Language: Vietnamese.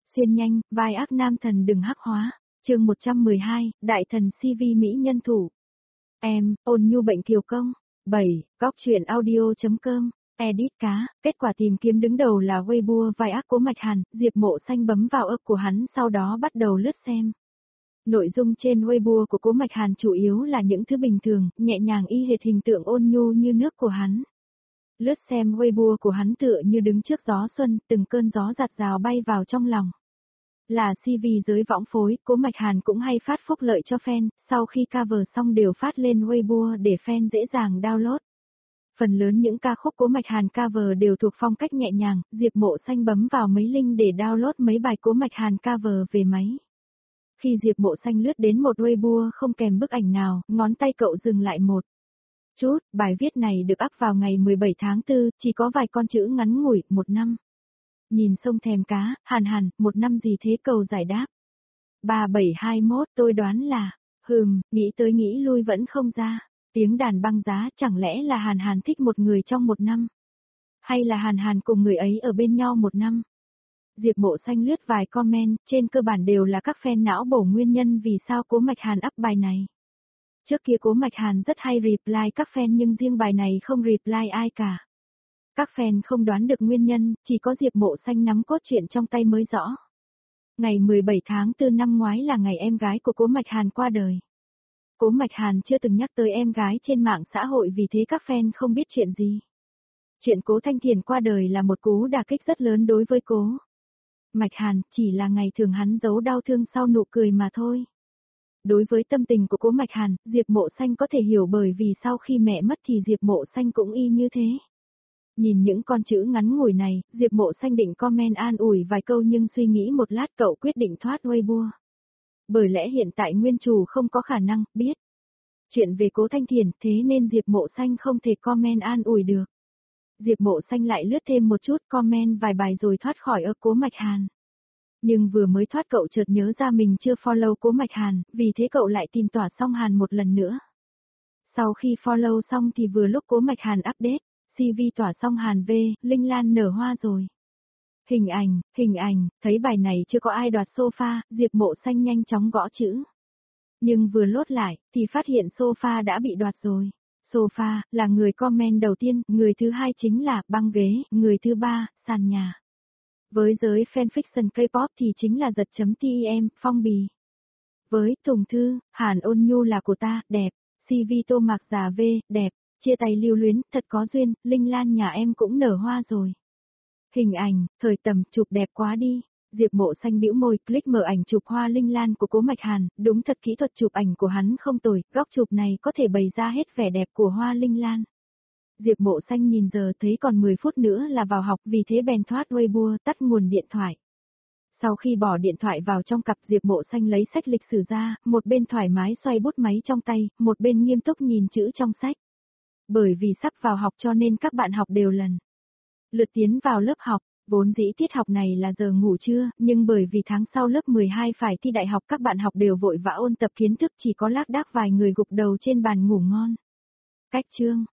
Xiên nhanh, vai ác nam thần đừng hắc hóa. Chương 112, Đại thần CV Mỹ nhân thủ. Em, ôn nhu bệnh kiều công. 7. Góc truyện audio.com. Edit cá, kết quả tìm kiếm đứng đầu là Weibo vai ác Cố Mạch Hàn, Diệp Mộ Xanh bấm vào ấp của hắn sau đó bắt đầu lướt xem. Nội dung trên Weibo của Cố Mạch Hàn chủ yếu là những thứ bình thường, nhẹ nhàng y hệt hình tượng ôn nhu như nước của hắn. Lướt xem Weibo của hắn tựa như đứng trước gió xuân, từng cơn gió giạt rào bay vào trong lòng. Là CV giới võng phối, Cố Mạch Hàn cũng hay phát phúc lợi cho fan, sau khi cover xong đều phát lên Weibo để fan dễ dàng download. Phần lớn những ca khúc Cố Mạch Hàn cover đều thuộc phong cách nhẹ nhàng, Diệp Mộ Xanh bấm vào mấy link để download mấy bài Cố Mạch Hàn cover về máy. Khi Diệp Mộ Xanh lướt đến một Weibo không kèm bức ảnh nào, ngón tay cậu dừng lại một chút, bài viết này được up vào ngày 17 tháng 4, chỉ có vài con chữ ngắn ngủi, 1 năm. Nhìn sông thèm cá, Hàn, 1 năm gì thế cầu giải đáp. 3721 tôi đoán là, nghĩ tới nghĩ lui vẫn không ra. Tiếng đàn băng giá chẳng lẽ là Hàn thích một người trong 1 năm? Hay là Hàn cùng người ấy ở bên nhau 1 năm? Diệp Mộ Xanh lướt vài comment, trên cơ bản đều là các fan não bổ nguyên nhân vì sao Cố Mạch Hàn up bài này. Trước kia Cố Mạch Hàn rất hay reply các fan nhưng riêng bài này không reply ai cả. Các fan không đoán được nguyên nhân, chỉ có Diệp Mộ Xanh nắm cốt truyện trong tay mới rõ. Ngày 17 tháng 4 năm ngoái là ngày em gái của Cố Mạch Hàn qua đời. Cố Mạch Hàn chưa từng nhắc tới em gái trên mạng xã hội vì thế các fan không biết chuyện gì. Chuyện Cố Thanh Thiền qua đời là một cú đả kích rất lớn đối với Cố Mạch Hàn, chỉ là ngày thường hắn giấu đau thương sau nụ cười mà thôi. Đối với tâm tình của Cố Mạch Hàn, Diệp Mộ Xanh có thể hiểu bởi vì sau khi mẹ mất thì Diệp Mộ Xanh cũng y như thế. Nhìn những con chữ ngắn ngủi này, Diệp Mộ Xanh định comment an ủi vài câu nhưng suy nghĩ một lát cậu quyết định thoát Weibo. Bởi lẽ hiện tại nguyên chủ không có khả năng biết chuyện về Cố Thanh Thiền, thế nên Diệp Mộ Xanh không thể comment an ủi được. Diệp Mộ Xanh lại lướt thêm một chút comment vài bài rồi thoát khỏi Cố Mạch Hàn. Nhưng vừa mới thoát cậu chợt nhớ ra mình chưa follow Cố Mạch Hàn, vì thế cậu lại tìm Tỏa Song Hàn một lần nữa. Sau khi follow xong thì vừa lúc Cố Mạch Hàn update, CV Tỏa Song Hàn V, Linh Lan nở hoa rồi. Hình ảnh, thấy bài này chưa có ai đoạt sofa, Diệp Mộ Xanh nhanh chóng gõ chữ. Nhưng vừa lốt lại, thì phát hiện sofa đã bị đoạt rồi. Sofa, là người comment đầu tiên, người thứ hai chính là băng ghế, người thứ ba, sàn nhà. Với giới fanfiction K-pop thì chính là giật.tem, phong bì. Với Tùng Thư, Hàn ôn nhu là của ta, đẹp. CV Tô Mạc già V, đẹp. Chia tay lưu luyến, thật có duyên, Linh Lan nhà em cũng nở hoa rồi. Hình ảnh, thời tầm, chụp đẹp quá đi. Diệp Mộ Xanh bĩu môi, click mở ảnh chụp hoa Linh Lan của Cố Mạch Hàn, đúng thật kỹ thuật chụp ảnh của hắn không tồi, góc chụp này có thể bày ra hết vẻ đẹp của hoa Linh Lan. Diệp Mộ Xanh nhìn giờ thấy còn 10 phút nữa là vào học vì thế bèn thoát Weibo tắt nguồn điện thoại. Sau khi bỏ điện thoại vào trong cặp Diệp Mộ Xanh lấy sách lịch sử ra, một bên thoải mái xoay bút máy trong tay, một bên nghiêm túc nhìn chữ trong sách. Bởi vì sắp vào học cho nên các bạn học đều lần lượt tiến vào lớp học, vốn dĩ tiết học này là giờ ngủ trưa, nhưng bởi vì tháng sau lớp 12 phải thi đại học các bạn học đều vội vã ôn tập kiến thức chỉ có lác đác vài người gục đầu trên bàn ngủ ngon. Cách chương